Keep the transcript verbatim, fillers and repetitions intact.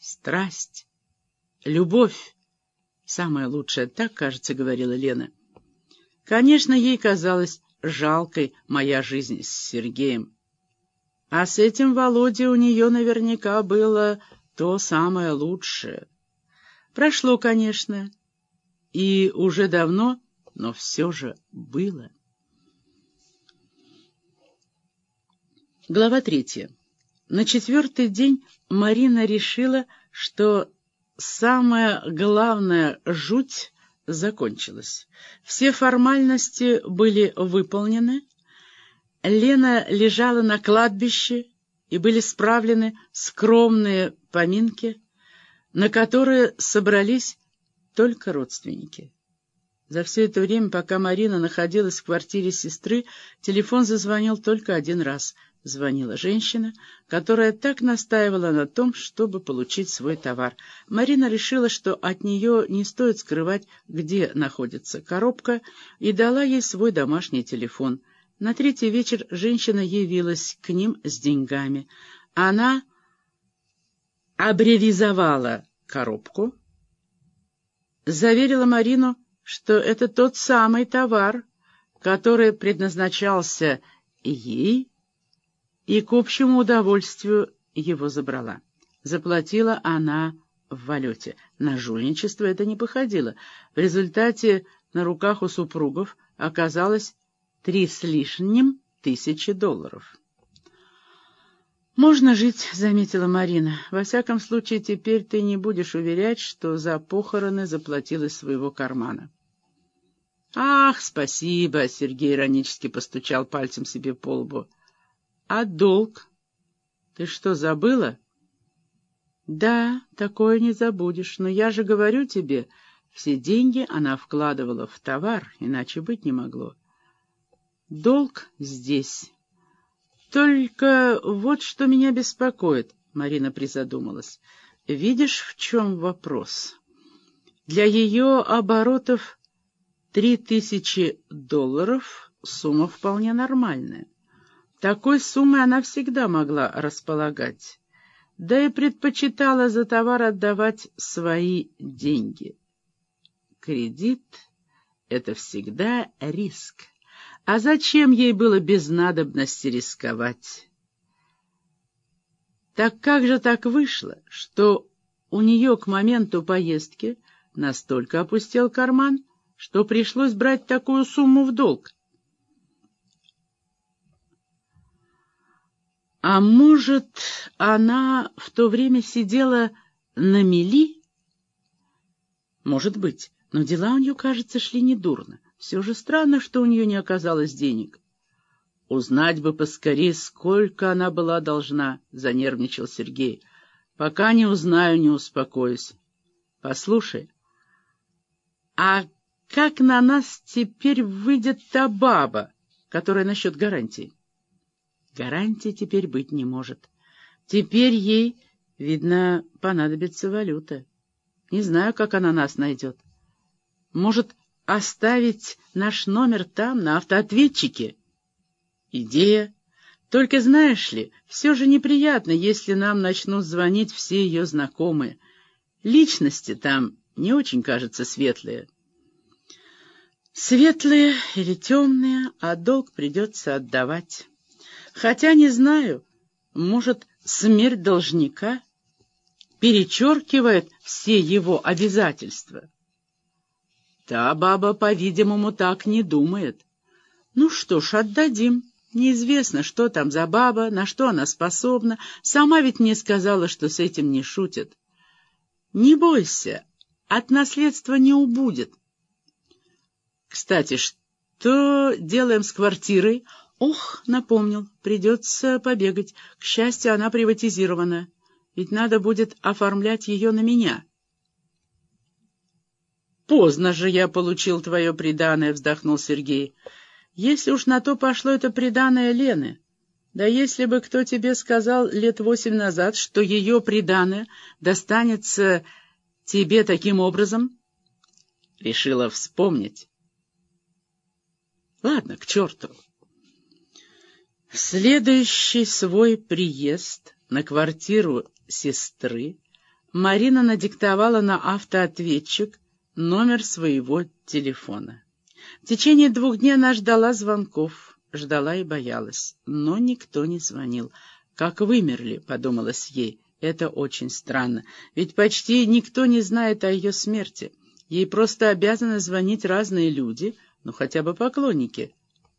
страсть, любовь — самое лучшее, так, кажется, говорила Лена. Конечно, ей казалась жалкой моя жизнь с Сергеем. А с этим Володей у нее наверняка было то самое лучшее. Прошло, конечно, и уже давно, но все же было. Глава третья. На четвертый день Марина решила, что самая главная жуть закончилась. Все формальности были выполнены. Лена лежала на кладбище, и были справлены скромные поминки, на которые собрались только родственники. За все это время, пока Марина находилась в квартире сестры, телефон зазвонил только один раз. Звонила женщина, которая так настаивала на том, чтобы получить свой товар. Марина решила, что от нее не стоит скрывать, где находится коробка, и дала ей свой домашний телефон. На третий вечер женщина явилась к ним с деньгами. Она аббревизовала коробку, заверила Марину, что это тот самый товар, который предназначался ей, и к общему удовольствию его забрала. Заплатила она в валюте. На жульничество это не походило. В результате на руках у супругов оказалось три с лишним тысячи долларов. «Можно жить», — заметила Марина. «Во всяком случае, теперь ты не будешь уверять, что за похороны заплатил из своего кармана». «Ах, спасибо!» — Сергей иронически постучал пальцем себе по лбу. «А долг? Ты что, забыла?» «Да, такое не забудешь, но я же говорю тебе, все деньги она вкладывала в товар, иначе быть не могло. Долг здесь. Только вот что меня беспокоит», — Марина призадумалась. «Видишь, в чем вопрос? Для ее оборотов три тысячи долларов сумма вполне нормальная. Такой суммой она всегда могла располагать, да и предпочитала за товар отдавать свои деньги. Кредит — это всегда риск. А зачем ей было без надобности рисковать? Так как же так вышло, что у нее к моменту поездки настолько опустел карман, что пришлось брать такую сумму в долг? А может, она в то время сидела на мели? Может быть, но дела у нее, кажется, шли недурно. Все же странно, что у нее не оказалось денег. Узнать бы поскорее, сколько она была должна, — занервничал Сергей. Пока не узнаю, не успокоюсь. Послушай, а как на нас теперь выйдет та баба, которая насчет гарантии? Гарантии теперь быть не может. Теперь ей, видно, понадобится валюта. Не знаю, как она нас найдет. Может, оставить наш номер там, на автоответчике? Идея. Только, знаешь ли, все же неприятно, если нам начнут звонить все ее знакомые. Личности там не очень, кажется, светлые. Светлые или темные, а долг придется отдавать. Хотя, не знаю, может, смерть должника перечеркивает все его обязательства. Та баба, по-видимому, так не думает. Ну что ж, отдадим. Неизвестно, что там за баба, на что она способна. Сама ведь мне сказала, что с этим не шутят. Не бойся, от наследства не убудет. Кстати, что делаем с квартирой? Ох, напомнил, придется побегать. К счастью, она приватизирована. Ведь надо будет оформлять ее на меня. Поздно же я получил твое приданое, вздохнул Сергей. Если уж на то пошло, это приданое Лены. Да если бы кто тебе сказал лет восемь назад, что ее приданое достанется тебе таким образом? Решила вспомнить. Ладно, к черту. В следующий свой приезд на квартиру сестры Марина надиктовала на автоответчик номер своего телефона. В течение двух дней она ждала звонков, ждала и боялась, но никто не звонил. «Как вымерли», — подумалось ей. Это очень странно, ведь почти никто не знает о ее смерти. Ей просто обязаны звонить разные люди, ну хотя бы поклонники.